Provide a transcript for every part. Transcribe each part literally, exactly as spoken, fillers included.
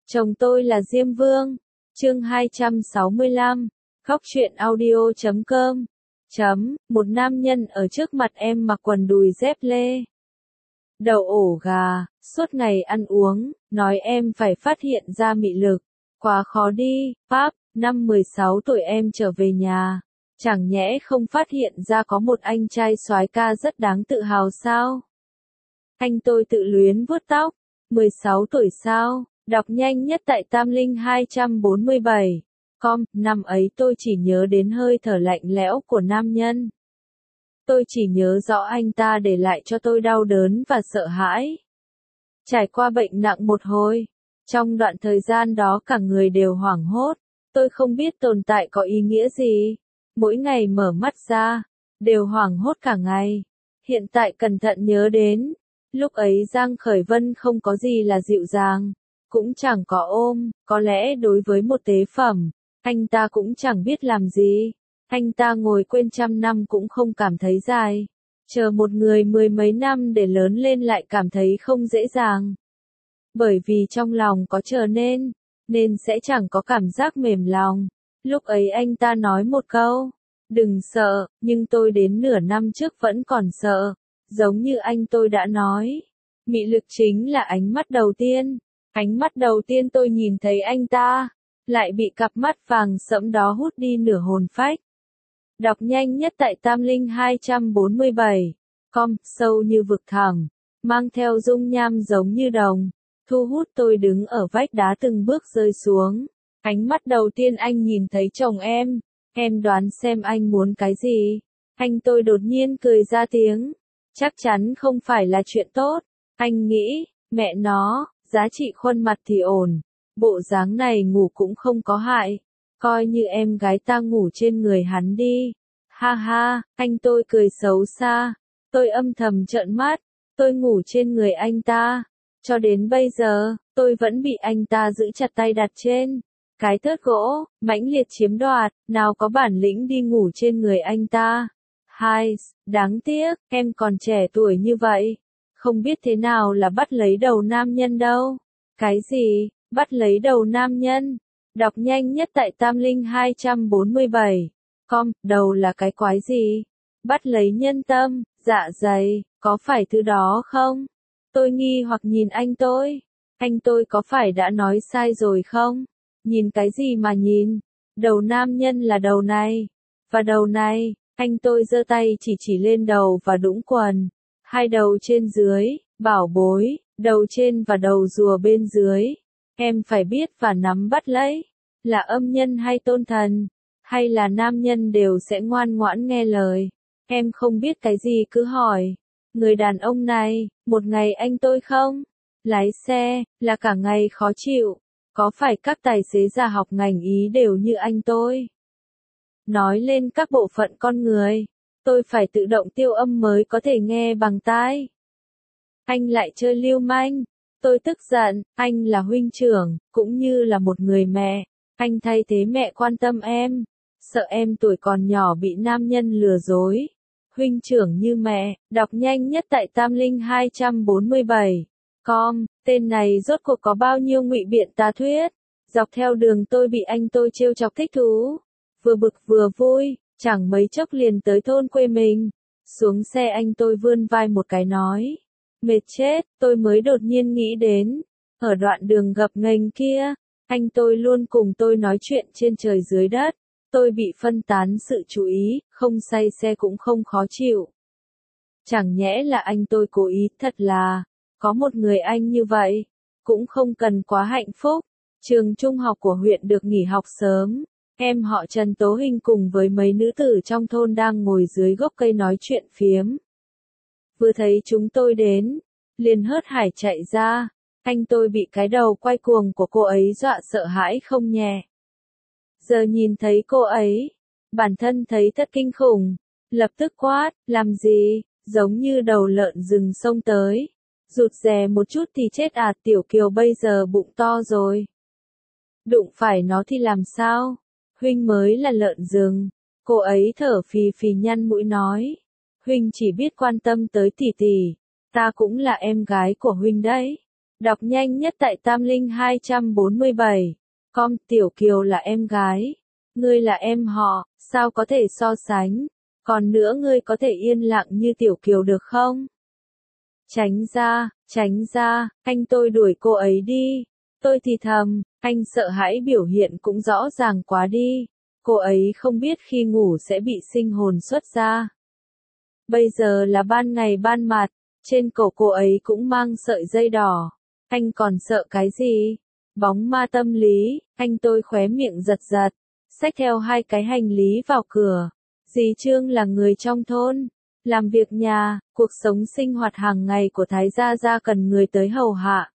Chồng tôi là Diêm Vương. Chương hai trăm sáu mươi lăm. Khóc chuyện audio chấm com. Chấm, một nam nhân ở trước mặt em mặc quần đùi dép lê, đậu ổ gà, suốt ngày ăn uống, nói em phải phát hiện ra mị lực. Quá khó đi, Pháp, năm mười sáu tuổi em trở về nhà. Chẳng nhẽ không phát hiện ra có một anh trai soái ca rất đáng tự hào sao? Anh tôi tự luyến vuốt tóc. mười sáu tuổi sao? Đọc nhanh nhất tại Tam Linh hai trăm bốn mươi bảy. Com, năm ấy tôi chỉ nhớ đến hơi thở lạnh lẽo của nam nhân. Tôi chỉ nhớ rõ anh ta để lại cho tôi đau đớn và sợ hãi. Trải qua bệnh nặng một hồi. Trong đoạn thời gian đó cả người đều hoảng hốt. Tôi không biết tồn tại có ý nghĩa gì. Mỗi ngày mở mắt ra, đều hoảng hốt cả ngày. Hiện tại cẩn thận nhớ đến. Lúc ấy Giang Khởi Vân không có gì là dịu dàng. Cũng chẳng có ôm, có lẽ đối với một tế phẩm, anh ta cũng chẳng biết làm gì. Anh ta ngồi quên trăm năm cũng không cảm thấy dài. Chờ một người mười mấy năm để lớn lên lại cảm thấy không dễ dàng. Bởi vì trong lòng có chờ nên, nên sẽ chẳng có cảm giác mềm lòng. Lúc ấy anh ta nói một câu, đừng sợ, nhưng tôi đến nửa năm trước vẫn còn sợ. Giống như anh tôi đã nói, mị lực chính là ánh mắt đầu tiên. Ánh mắt đầu tiên tôi nhìn thấy anh ta, lại bị cặp mắt vàng sẫm đó hút đi nửa hồn phách. Đọc nhanh nhất tại Tam Linh hai trăm bốn mươi bảy. Com, sâu như vực thẳm, mang theo dung nham giống như đồng, thu hút tôi đứng ở vách đá từng bước rơi xuống. Ánh mắt đầu tiên anh nhìn thấy chồng em, em đoán xem anh muốn cái gì? Anh tôi đột nhiên cười ra tiếng. Chắc chắn không phải là chuyện tốt. Anh nghĩ, mẹ nó, giá trị khuôn mặt thì ổn. Bộ dáng này ngủ cũng không có hại. Coi như em gái ta ngủ trên người hắn đi. Ha ha, anh tôi cười xấu xa. Tôi âm thầm trợn mắt. Tôi ngủ trên người anh ta. Cho đến bây giờ, tôi vẫn bị anh ta giữ chặt tay đặt trên cái thớt gỗ, mãnh liệt chiếm đoạt, nào có bản lĩnh đi ngủ trên người anh ta. Hai, đáng tiếc, em còn trẻ tuổi như vậy. Không biết thế nào là bắt lấy đầu nam nhân đâu. Cái gì, bắt lấy đầu nam nhân? Đọc nhanh nhất tại Tam Linh hai trăm bốn mươi bảy. Com, đầu là cái quái gì? Bắt lấy nhân tâm, dạ dày, có phải thứ đó không? Tôi nghi hoặc nhìn anh tôi. Anh tôi có phải đã nói sai rồi không? Nhìn cái gì mà nhìn? Đầu nam nhân là đầu này. Và đầu này, anh tôi giơ tay chỉ chỉ lên đầu và đũng quần. Hai đầu trên dưới, bảo bối, đầu trên và đầu rùa bên dưới. Em phải biết và nắm bắt lấy. Là âm nhân hay tôn thần, hay là nam nhân đều sẽ ngoan ngoãn nghe lời. Em không biết cái gì cứ hỏi. Người đàn ông này, một ngày anh tôi không lái xe, là cả ngày khó chịu. Có phải các tài xế già học ngành Ý đều như anh tôi? Nói lên các bộ phận con người, tôi phải tự động tiêu âm mới có thể nghe bằng tai. Anh lại chơi lưu manh. Tôi tức giận, anh là huynh trưởng, cũng như là một người mẹ. Anh thay thế mẹ quan tâm em. Sợ em tuổi còn nhỏ bị nam nhân lừa dối. Huynh trưởng như mẹ, đọc nhanh nhất tại Tam Linh hai trăm bốn mươi bảy. Com, tên này rốt cuộc có bao nhiêu ngụy biện tà thuyết. Dọc theo đường tôi bị anh tôi trêu chọc thích thú. Vừa bực vừa vui, chẳng mấy chốc liền tới thôn quê mình. Xuống xe anh tôi vươn vai một cái nói. Mệt chết, tôi mới đột nhiên nghĩ đến. Ở đoạn đường gập ghềnh kia, anh tôi luôn cùng tôi nói chuyện trên trời dưới đất. Tôi bị phân tán sự chú ý, không say xe cũng không khó chịu. Chẳng nhẽ là anh tôi cố ý, thật là, có một người anh như vậy, cũng không cần quá hạnh phúc. Trường trung học của huyện được nghỉ học sớm. Em họ Trần Tố Hình cùng với mấy nữ tử trong thôn đang ngồi dưới gốc cây nói chuyện phiếm. Vừa thấy chúng tôi đến, liền hớt hải chạy ra. Anh tôi bị cái đầu quay cuồng của cô ấy dọa sợ hãi không nhẹ. Giờ nhìn thấy cô ấy, bản thân thấy thật kinh khủng. Lập tức quát, làm gì, giống như đầu lợn rừng xông tới. Rụt rè một chút thì chết à, Tiểu Kiều bây giờ bụng to rồi. Đụng phải nó thì làm sao? Huynh mới là lợn rừng. Cô ấy thở phì phì nhăn mũi nói. Huynh chỉ biết quan tâm tới tỷ tỷ. Ta cũng là em gái của huynh đấy. Đọc nhanh nhất tại Tam Linh hai trăm bốn mươi bảy. Com, Tiểu Kiều là em gái. Ngươi là em họ, sao có thể so sánh? Còn nữa ngươi có thể yên lặng như Tiểu Kiều được không? Tránh ra, tránh ra, anh tôi đuổi cô ấy đi. Tôi thì thầm, anh sợ hãi biểu hiện cũng rõ ràng quá đi. Cô ấy không biết khi ngủ sẽ bị sinh hồn xuất ra. Bây giờ là ban ngày ban mặt, trên cổ cô ấy cũng mang sợi dây đỏ. Anh còn sợ cái gì? Bóng ma tâm lý, anh tôi khóe miệng giật giật, xách theo hai cái hành lý vào cửa. Dì Trương là người trong thôn, làm việc nhà, cuộc sống sinh hoạt hàng ngày của Thái Gia Gia cần người tới hầu hạ.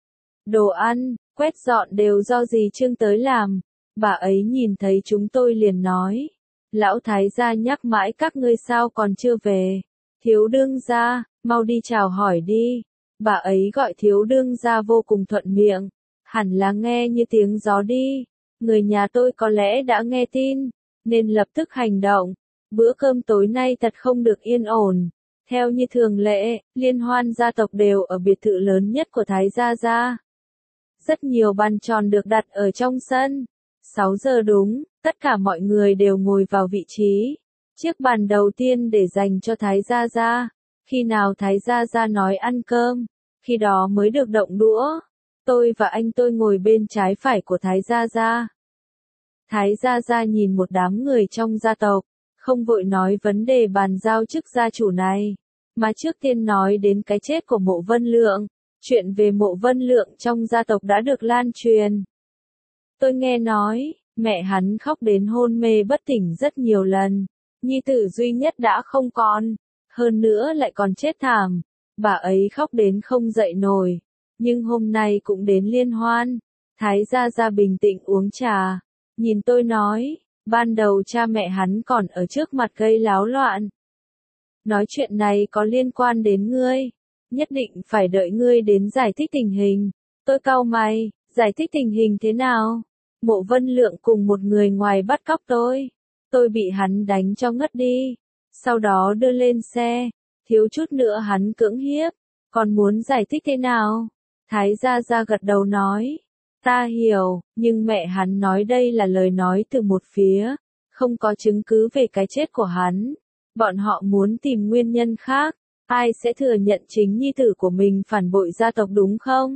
Đồ ăn, quét dọn đều do dì Trương tới làm. Bà ấy nhìn thấy chúng tôi liền nói, lão Thái gia nhắc mãi các ngươi sao còn chưa về. Thiếu đương gia, mau đi chào hỏi đi. Bà ấy gọi thiếu đương gia vô cùng thuận miệng, hẳn là nghe như tiếng gió đi. Người nhà tôi có lẽ đã nghe tin, nên lập tức hành động. Bữa cơm tối nay thật không được yên ổn. Theo như thường lệ, liên hoan gia tộc đều ở biệt thự lớn nhất của Thái gia gia. Rất nhiều bàn tròn được đặt ở trong sân. sáu giờ đúng, tất cả mọi người đều ngồi vào vị trí. Chiếc bàn đầu tiên để dành cho Thái Gia Gia. Khi nào Thái Gia Gia nói ăn cơm, khi đó mới được động đũa. Tôi và anh tôi ngồi bên trái phải của Thái Gia Gia. Thái Gia Gia nhìn một đám người trong gia tộc, không vội nói vấn đề bàn giao chức gia chủ này, mà trước tiên nói đến cái chết của Mộ Vân Lượng. Chuyện về Mộ Vân Lượng trong gia tộc đã được lan truyền. Tôi nghe nói, mẹ hắn khóc đến hôn mê bất tỉnh rất nhiều lần, nhi tử duy nhất đã không còn, hơn nữa lại còn chết thảm. Bà ấy khóc đến không dậy nổi, nhưng hôm nay cũng đến liên hoan. Thái Gia Gia bình tĩnh uống trà, nhìn tôi nói, ban đầu cha mẹ hắn còn ở trước mặt gây láo loạn. Nói chuyện này có liên quan đến ngươi, nhất định phải đợi ngươi đến giải thích tình hình. Tôi cau mày, giải thích tình hình thế nào? Mộ Vân Lượng cùng một người ngoài bắt cóc tôi. Tôi bị hắn đánh cho ngất đi. Sau đó đưa lên xe. Thiếu chút nữa hắn cưỡng hiếp. Còn muốn giải thích thế nào? Thái Gia Gia gật đầu nói. Ta hiểu, nhưng mẹ hắn nói đây là lời nói từ một phía. Không có chứng cứ về cái chết của hắn. Bọn họ muốn tìm nguyên nhân khác. Ai sẽ thừa nhận chính nhi tử của mình phản bội gia tộc đúng không?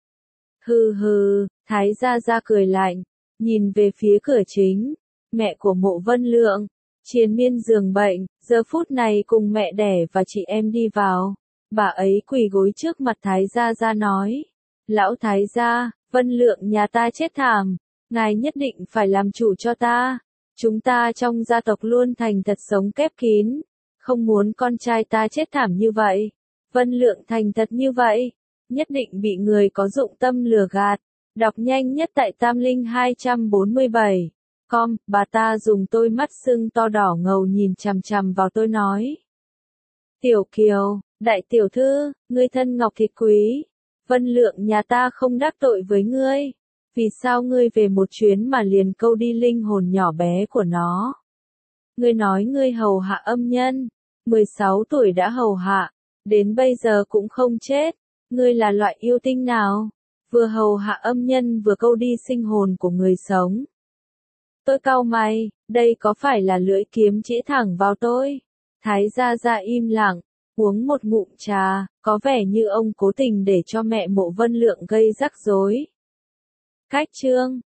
Hừ hừ, Thái Gia Gia cười lạnh, nhìn về phía cửa chính. Mẹ của Mộ Vân Lượng, triền miên giường bệnh, giờ phút này cùng mẹ đẻ và chị em đi vào. Bà ấy quỳ gối trước mặt Thái Gia Gia nói. Lão Thái Gia, Vân Lượng nhà ta chết thảm, ngài nhất định phải làm chủ cho ta. Chúng ta trong gia tộc luôn thành thật sống khép kín, không muốn con trai ta chết thảm như vậy. Vân Lượng thành thật như vậy, nhất định bị người có dụng tâm lừa gạt. Đọc nhanh nhất tại Tam Linh hai trăm bốn mươi bảy. Com, bà ta dùng đôi mắt sưng to đỏ ngầu nhìn chằm chằm vào tôi nói. Tiểu Kiều, đại tiểu thư, ngươi thân ngọc thịt quý. Vân Lượng nhà ta không đắc tội với ngươi. Vì sao ngươi về một chuyến mà liền câu đi linh hồn nhỏ bé của nó? Ngươi nói ngươi hầu hạ âm nhân, mười sáu tuổi đã hầu hạ, đến bây giờ cũng không chết. Ngươi là loại yêu tinh nào? Vừa hầu hạ âm nhân vừa câu đi sinh hồn của người sống. Tôi cau mày, đây có phải là lưỡi kiếm chỉ thẳng vào tôi? Thái Gia Gia im lặng, uống một ngụm trà, có vẻ như ông cố tình để cho mẹ Mộ Vân Lượng gây rắc rối. Cách chương